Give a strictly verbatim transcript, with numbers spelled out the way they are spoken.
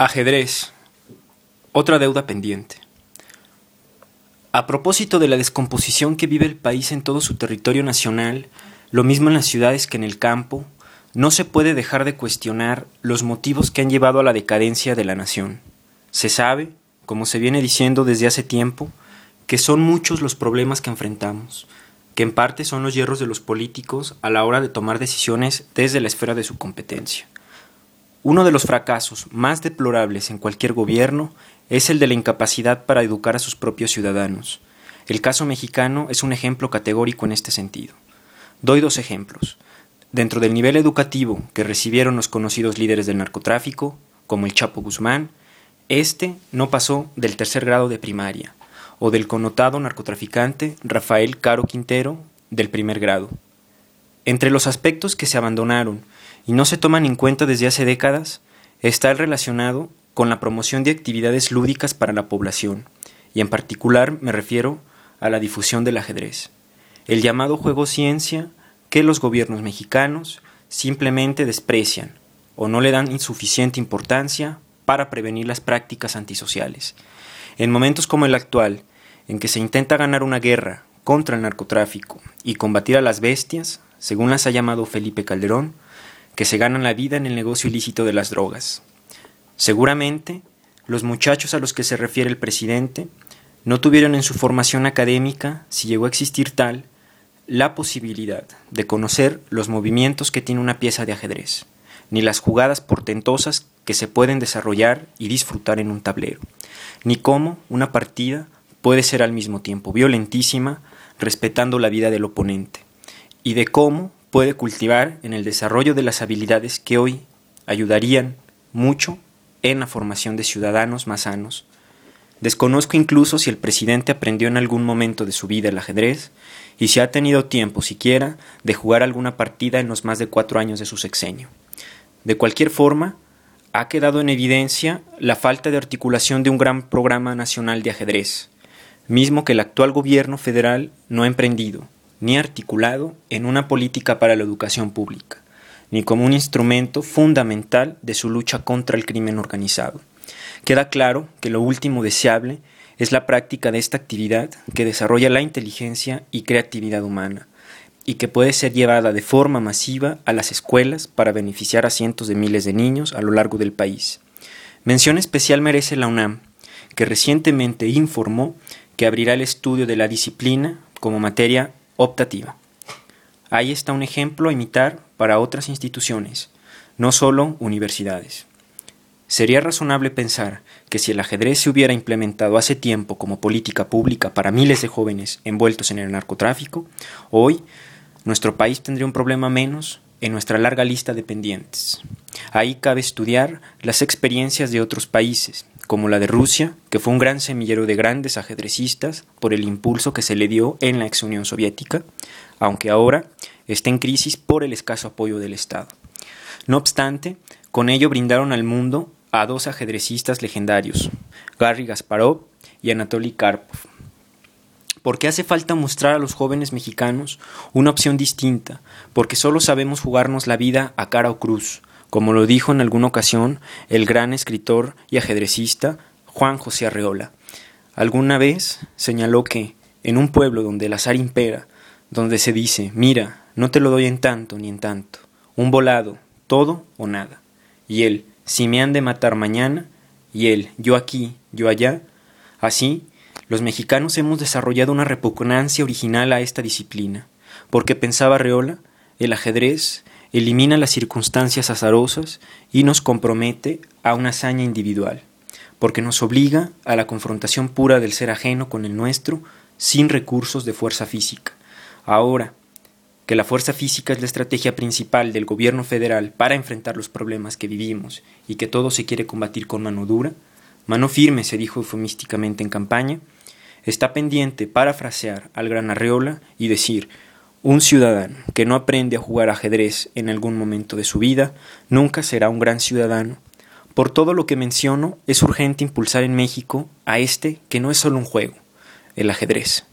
Ajedrez. Otra deuda pendiente. A propósito de la descomposición que vive el país en todo su territorio nacional, lo mismo en las ciudades que en el campo, no se puede dejar de cuestionar los motivos que han llevado a la decadencia de la nación. Se sabe, como se viene diciendo desde hace tiempo, que son muchos los problemas que enfrentamos, que en parte son los hierros de los políticos a la hora de tomar decisiones desde la esfera de su competencia. Uno de los fracasos más deplorables en cualquier gobierno es el de la incapacidad para educar a sus propios ciudadanos. El caso mexicano es un ejemplo categórico en este sentido. Doy dos ejemplos. Dentro del nivel educativo que recibieron los conocidos líderes del narcotráfico, como el Chapo Guzmán, este no pasó del tercer grado de primaria, o del connotado narcotraficante Rafael Caro Quintero del primer grado. Entre los aspectos que se abandonaron y no se toman en cuenta desde hace décadas está el relacionado con la promoción de actividades lúdicas para la población, y en particular me refiero a la difusión del ajedrez, el llamado juego ciencia que los gobiernos mexicanos simplemente desprecian o no le dan insuficiente importancia para prevenir las prácticas antisociales. En momentos como el actual, en que se intenta ganar una guerra contra el narcotráfico y combatir a las bestias, según las ha llamado Felipe Calderón, que se ganan la vida en el negocio ilícito de las drogas. Seguramente, los muchachos a los que se refiere el presidente no tuvieron en su formación académica, si llegó a existir tal, la posibilidad de conocer los movimientos que tiene una pieza de ajedrez, ni las jugadas portentosas que se pueden desarrollar y disfrutar en un tablero, ni cómo una partida puede ser al mismo tiempo violentísima, respetando la vida del oponente, y de cómo puede cultivar en el desarrollo de las habilidades que hoy ayudarían mucho en la formación de ciudadanos más sanos. Desconozco incluso si el presidente aprendió en algún momento de su vida el ajedrez y si ha tenido tiempo siquiera de jugar alguna partida en los más de cuatro años de su sexenio. De cualquier forma, ha quedado en evidencia la falta de articulación de un gran programa nacional de ajedrez, mismo que el actual gobierno federal no ha emprendido ni articulado en una política para la educación pública, ni como un instrumento fundamental de su lucha contra el crimen organizado. Queda claro que lo último deseable es la práctica de esta actividad que desarrolla la inteligencia y creatividad humana, y que puede ser llevada de forma masiva a las escuelas para beneficiar a cientos de miles de niños a lo largo del país. Mención especial merece la UNAM, que recientemente informó que abrirá el estudio de la disciplina como materia optativa. Ahí está un ejemplo a imitar para otras instituciones, no solo universidades. Sería razonable pensar que si el ajedrez se hubiera implementado hace tiempo como política pública para miles de jóvenes envueltos en el narcotráfico, hoy nuestro país tendría un problema menos en nuestra larga lista de pendientes. Ahí cabe estudiar las experiencias de otros países, como la de Rusia, que fue un gran semillero de grandes ajedrecistas por el impulso que se le dio en la ex Unión Soviética, aunque ahora está en crisis por el escaso apoyo del Estado. No obstante, con ello brindaron al mundo a dos ajedrecistas legendarios, Garry Kasparov y Anatoly Karpov. Porque hace falta mostrar a los jóvenes mexicanos una opción distinta, porque solo sabemos jugarnos la vida a cara o cruz, como lo dijo en alguna ocasión el gran escritor y ajedrecista Juan José Arreola. Alguna vez señaló que, en un pueblo donde el azar impera, donde se dice, mira, no te lo doy en tanto ni en tanto, un volado, todo o nada, y él, si me han de matar mañana, y él, yo aquí, yo allá, así, los mexicanos hemos desarrollado una repugnancia original a esta disciplina, porque pensaba Arreola, el ajedrez elimina las circunstancias azarosas y nos compromete a una hazaña individual, porque nos obliga a la confrontación pura del ser ajeno con el nuestro sin recursos de fuerza física. Ahora que la fuerza física es la estrategia principal del gobierno federal para enfrentar los problemas que vivimos y que todo se quiere combatir con mano dura, mano firme se dijo eufemísticamente en campaña, está pendiente parafrasear al gran Arreola y decir: un ciudadano que no aprende a jugar ajedrez en algún momento de su vida nunca será un gran ciudadano. Por todo lo que menciono, es urgente impulsar en México a este que no es solo un juego, el ajedrez.